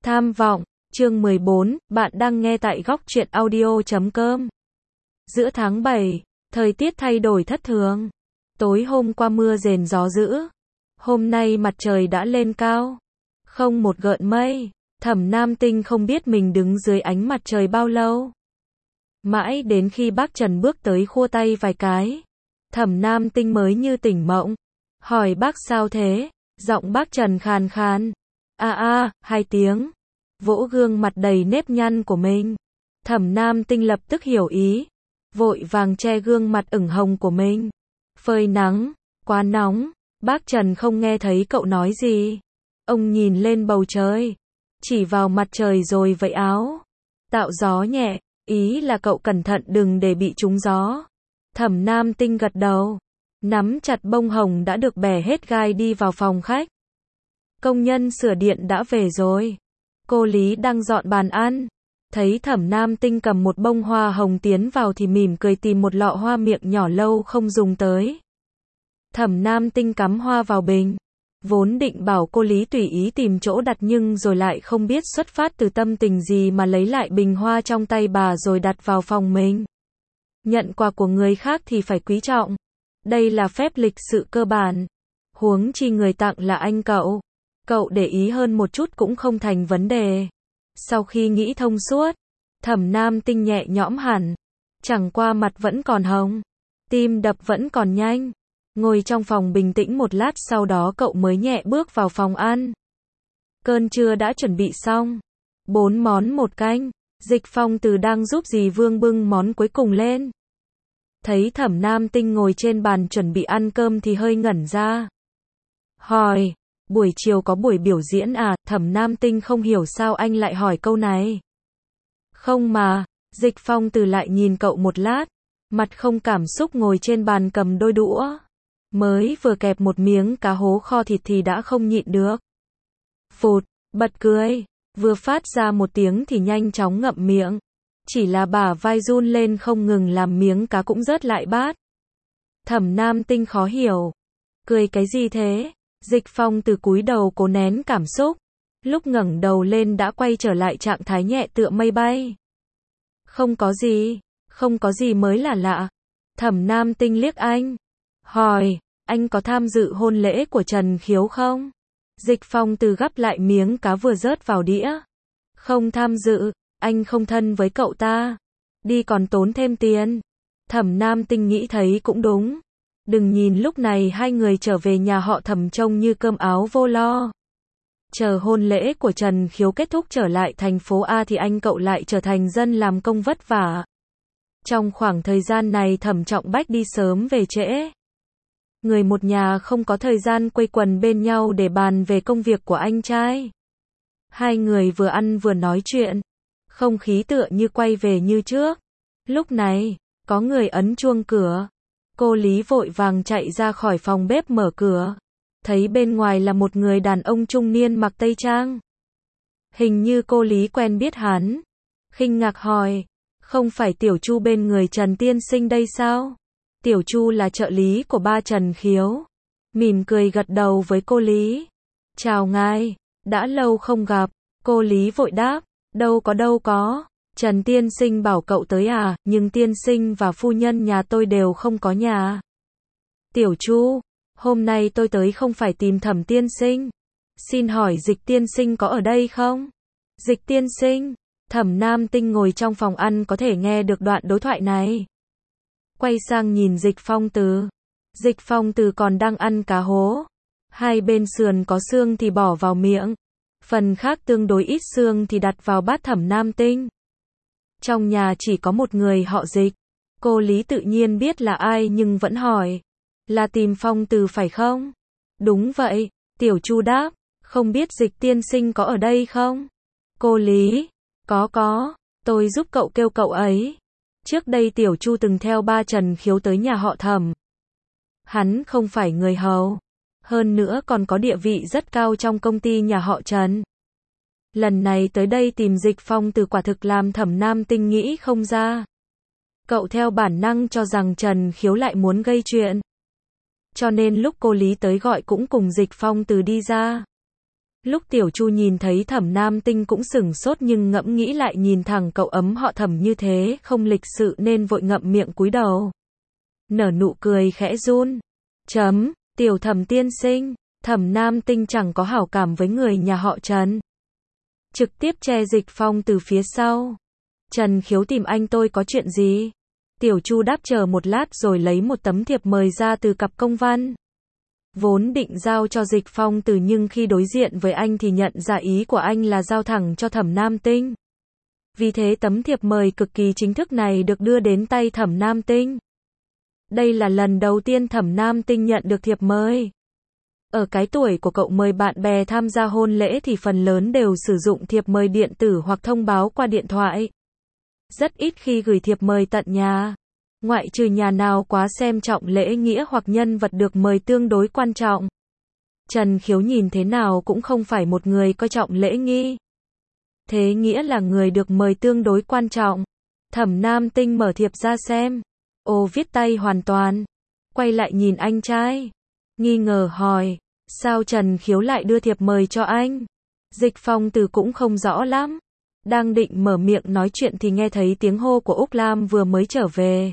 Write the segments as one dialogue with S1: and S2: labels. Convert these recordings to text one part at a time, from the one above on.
S1: Tham vọng, chương 14, bạn đang nghe tại góc truyện audio.com. Giữa tháng 7, thời tiết thay đổi thất thường. Tối hôm qua mưa rền gió dữ. Hôm nay mặt trời đã lên cao. Không một gợn mây. Thẩm Nam Tinh không biết mình đứng dưới ánh mặt trời bao lâu. Mãi đến khi bác Trần bước tới khua tay vài cái, Thẩm Nam Tinh mới như tỉnh mộng. Hỏi bác sao thế? Giọng bác Trần khàn khàn. Hai tiếng. Vỗ gương mặt đầy nếp nhăn của mình. Thẩm Nam Tinh lập tức hiểu ý. Vội vàng che gương mặt ửng hồng của mình. Phơi nắng, quá nóng. Bác Trần không nghe thấy cậu nói gì. Ông nhìn lên bầu trời. Chỉ vào mặt trời rồi vẫy áo. Tạo gió nhẹ. Ý là cậu cẩn thận đừng để bị trúng gió. Thẩm Nam Tinh gật đầu. Nắm chặt bông hồng đã được bẻ hết gai đi vào phòng khách. Công nhân sửa điện đã về rồi. Cô Lý đang dọn bàn ăn. Thấy Thẩm Nam Tinh cầm một bông hoa hồng tiến vào thì mỉm cười tìm một lọ hoa miệng nhỏ lâu không dùng tới. Thẩm Nam Tinh cắm hoa vào bình. Vốn định bảo cô Lý tùy ý tìm chỗ đặt nhưng rồi lại không biết xuất phát từ tâm tình gì mà lấy lại bình hoa trong tay bà rồi đặt vào phòng mình. Nhận quà của người khác thì phải quý trọng. Đây là phép lịch sự cơ bản. Huống chi người tặng là anh cậu. Cậu để ý hơn một chút cũng không thành vấn đề. Sau khi nghĩ thông suốt, Thẩm Nam Tinh nhẹ nhõm hẳn. Chẳng qua mặt vẫn còn hồng. Tim đập vẫn còn nhanh. Ngồi trong phòng bình tĩnh một lát sau đó cậu mới nhẹ bước vào phòng ăn. Cơm trưa đã chuẩn bị xong. 4 món một canh. Dịch Phong Từ đang giúp dì Vương bưng món cuối cùng lên. Thấy Thẩm Nam Tinh ngồi trên bàn chuẩn bị ăn cơm thì hơi ngẩn ra. Hỏi, buổi chiều có buổi biểu diễn à? Thẩm Nam Tinh không hiểu sao anh lại hỏi câu này. Không mà, Dịch Phong Từ lại nhìn cậu một lát. Mặt không cảm xúc ngồi trên bàn cầm đôi đũa. Mới vừa kẹp một miếng cá hố kho thịt thì đã không nhịn được. Phụt, bật cười. Vừa phát ra một tiếng thì nhanh chóng ngậm miệng. Chỉ là bả vai run lên không ngừng làm miếng cá cũng rớt lại bát. Thẩm Nam Tinh khó hiểu. Cười cái gì thế? Dịch Phong Từ cúi đầu cố nén cảm xúc. Lúc ngẩng đầu lên đã quay trở lại trạng thái nhẹ tựa mây bay. Không có gì mới là lạ. Thẩm Nam Tinh liếc anh. Hỏi, anh có tham dự hôn lễ của Trần Khiếu không? Dịch Phong Từ gắp lại miếng cá vừa rớt vào đĩa. Không tham dự, anh không thân với cậu ta. Đi còn tốn thêm tiền. Thẩm Nam Tinh nghĩ thấy cũng đúng. Đừng nhìn lúc này hai người trở về nhà họ Thẩm trông như cơm áo vô lo. Chờ hôn lễ của Trần Khiếu kết thúc trở lại thành phố A thì anh cậu lại trở thành dân làm công vất vả. Trong khoảng thời gian này Thẩm Trọng Bách đi sớm về trễ. Người một nhà không có thời gian quây quần bên nhau để bàn về công việc của anh trai. Hai người vừa ăn vừa nói chuyện. Không khí tựa như quay về như trước. Lúc này, có người ấn chuông cửa. Cô Lý vội vàng chạy ra khỏi phòng bếp mở cửa. Thấy bên ngoài là một người đàn ông trung niên mặc tây trang. Hình như cô Lý quen biết hắn. Khinh ngạc hỏi, không phải Tiểu Chu bên người Trần tiên sinh đây sao? Tiểu Chu là trợ lý của ba Trần Khiếu. Mỉm cười gật đầu với cô Lý. Chào ngài, đã lâu không gặp. Cô Lý vội đáp, đâu có. Trần tiên sinh bảo cậu tới à, nhưng tiên sinh và phu nhân nhà tôi đều không có nhà. Tiểu Chu, hôm nay tôi tới không phải tìm Thẩm tiên sinh. Xin hỏi Dịch tiên sinh có ở đây không? Dịch tiên sinh, Thẩm Nam Tinh ngồi trong phòng ăn có thể nghe được đoạn đối thoại này. Quay sang nhìn Dịch Phong Từ. Dịch Phong Từ còn đang ăn cá hố. Hai bên sườn có xương thì bỏ vào miệng. Phần khác tương đối ít xương thì đặt vào bát Thẩm Nam Tinh. Trong nhà chỉ có một người họ Dịch. Cô Lý tự nhiên biết là ai nhưng vẫn hỏi. Là tìm Phong Từ phải không? Đúng vậy, Tiểu Chu đáp. Không biết Dịch tiên sinh có ở đây không? Cô Lý. Có, tôi giúp cậu kêu cậu ấy. Trước đây Tiểu Chu từng theo ba Trần Khiếu tới nhà họ Thẩm. Hắn không phải người hầu. Hơn nữa còn có địa vị rất cao trong công ty nhà họ Trần. Lần này tới đây tìm Dịch Phong Từ quả thực làm Thẩm Nam Tinh nghĩ không ra. Cậu theo bản năng cho rằng Trần Khiếu lại muốn gây chuyện. Cho nên lúc cô Lý tới gọi cũng cùng Dịch Phong Từ đi ra. Lúc Tiểu Chu nhìn thấy Thẩm Nam Tinh cũng sửng sốt nhưng ngẫm nghĩ lại nhìn thẳng cậu ấm họ Thẩm như thế không lịch sự nên vội ngậm miệng cúi đầu. Nở nụ cười khẽ run. Tiểu Thẩm tiên sinh, Thẩm Nam Tinh chẳng có hảo cảm với người nhà họ Trần. Trực tiếp che Dịch Phong từ phía sau. Trần Khiếu tìm anh tôi có chuyện gì? Tiểu Chu đáp chờ một lát rồi lấy một tấm thiệp mời ra từ cặp công văn. Vốn định giao cho Dịch Phong từ nhưng khi đối diện với anh thì nhận ra ý của anh là giao thẳng cho Thẩm Nam Tinh. Vì thế tấm thiệp mời cực kỳ chính thức này được đưa đến tay Thẩm Nam Tinh. Đây là lần đầu tiên Thẩm Nam Tinh nhận được thiệp mời. Ở cái tuổi của cậu mời bạn bè tham gia hôn lễ thì phần lớn đều sử dụng thiệp mời điện tử hoặc thông báo qua điện thoại. Rất ít khi gửi thiệp mời tận nhà. Ngoại trừ nhà nào quá xem trọng lễ nghĩa hoặc nhân vật được mời tương đối quan trọng. Trần Khiếu nhìn thế nào cũng không phải một người coi trọng lễ nghi. Thế nghĩa là người được mời tương đối quan trọng. Thẩm Nam Tinh mở thiệp ra xem. Ồ, viết tay hoàn toàn. Quay lại nhìn anh trai. Nghi ngờ hỏi. Sao Trần Khiếu lại đưa thiệp mời cho anh? Dịch Phong từ cũng không rõ lắm. Đang định mở miệng nói chuyện thì nghe thấy tiếng hô của Úc Lam vừa mới trở về.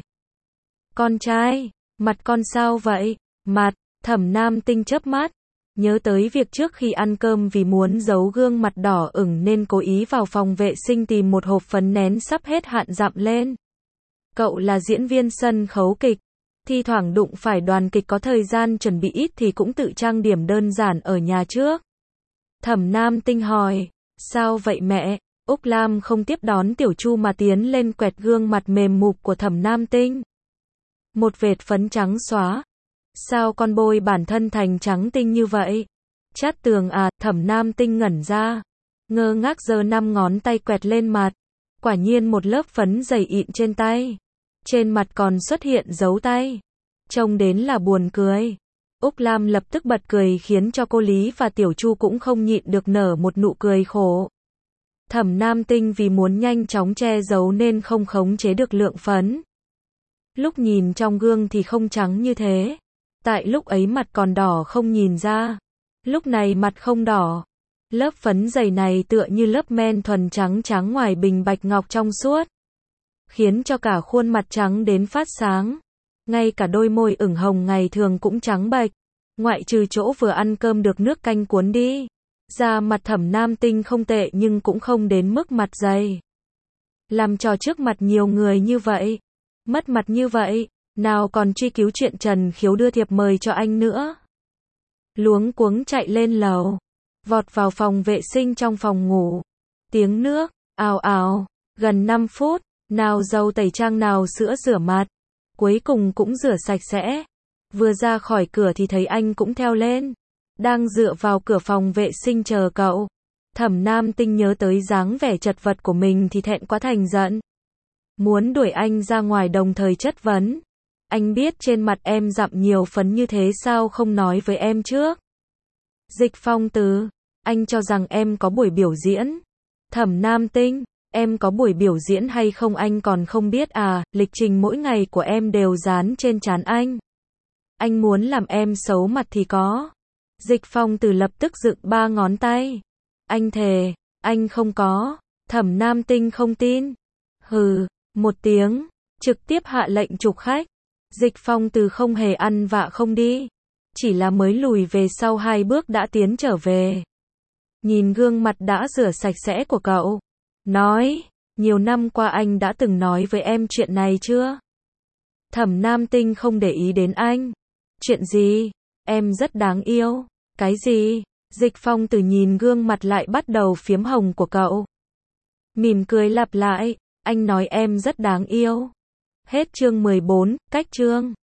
S1: Con trai, mặt con sao vậy? Mặt, Thẩm Nam Tinh chớp mắt. Nhớ tới việc trước khi ăn cơm vì muốn giấu gương mặt đỏ ửng nên cố ý vào phòng vệ sinh tìm một hộp phấn nén sắp hết hạn dặm lên. Cậu là diễn viên sân khấu kịch. Thi thoảng đụng phải đoàn kịch có thời gian chuẩn bị ít thì cũng tự trang điểm đơn giản ở nhà trước. Thẩm Nam Tinh hỏi. Sao vậy mẹ? Úc Lam không tiếp đón Tiểu Chu mà tiến lên quẹt gương mặt mềm mụp của Thẩm Nam Tinh. Một vệt phấn trắng xóa. Sao con bôi bản thân thành trắng tinh như vậy? Chát tường à? Thẩm Nam Tinh ngẩn ra. Ngơ ngác giơ 5 ngón tay quẹt lên mặt. Quả nhiên một lớp phấn dày ịn trên tay. Trên mặt còn xuất hiện dấu tay. Trông đến là buồn cười. Úc Lam lập tức bật cười khiến cho cô Lý và Tiểu Chu cũng không nhịn được nở một nụ cười khổ. Thẩm Nam Tinh vì muốn nhanh chóng che giấu nên không khống chế được lượng phấn. Lúc nhìn trong gương thì không trắng như thế. Tại lúc ấy mặt còn đỏ không nhìn ra. Lúc này mặt không đỏ. Lớp phấn dày này tựa như lớp men thuần trắng trắng ngoài bình bạch ngọc trong suốt. Khiến cho cả khuôn mặt trắng đến phát sáng. Ngay cả đôi môi ửng hồng ngày thường cũng trắng bệch. Ngoại trừ chỗ vừa ăn cơm được nước canh cuốn đi. Da mặt Thẩm Nam Tinh không tệ nhưng cũng không đến mức mặt dày. Làm trò trước mặt nhiều người như vậy. Mất mặt như vậy. Nào còn truy cứu chuyện Trần Khiếu đưa thiệp mời cho anh nữa. Luống cuống chạy lên lầu. Vọt vào phòng vệ sinh trong phòng ngủ. Tiếng nước, ào ào. Gần 5 phút. Nào dầu tẩy trang nào sữa rửa mặt. Cuối cùng cũng rửa sạch sẽ. Vừa ra khỏi cửa thì thấy anh cũng theo lên. Đang dựa vào cửa phòng vệ sinh chờ cậu. Thẩm Nam Tinh nhớ tới dáng vẻ chật vật của mình thì thẹn quá thành giận. Muốn đuổi anh ra ngoài đồng thời chất vấn. Anh biết trên mặt em dặm nhiều phấn như thế sao không nói với em trước? Dịch Phong từ. Anh cho rằng em có buổi biểu diễn. Thẩm Nam Tinh. Em có buổi biểu diễn hay không anh còn không biết à, lịch trình mỗi ngày của em đều dán trên trán anh. Anh muốn làm em xấu mặt thì có. Dịch Phong từ lập tức dựng 3 ngón tay. Anh thề, anh không có. Thẩm Nam Tinh không tin. Hừ, một tiếng, trực tiếp hạ lệnh trục khách. Dịch Phong từ không hề ăn vạ không đi. Chỉ là mới lùi về sau 2 bước đã tiến trở về. Nhìn gương mặt đã rửa sạch sẽ của cậu. Nói, nhiều năm qua anh đã từng nói với em chuyện này chưa? Thẩm Nam Tinh không để ý đến anh. Chuyện gì? Em rất đáng yêu. Cái gì? Dịch Phong từ nhìn gương mặt lại bắt đầu phiếm hồng của cậu. Mỉm cười lặp lại, anh nói em rất đáng yêu. Hết chương 14, cách chương.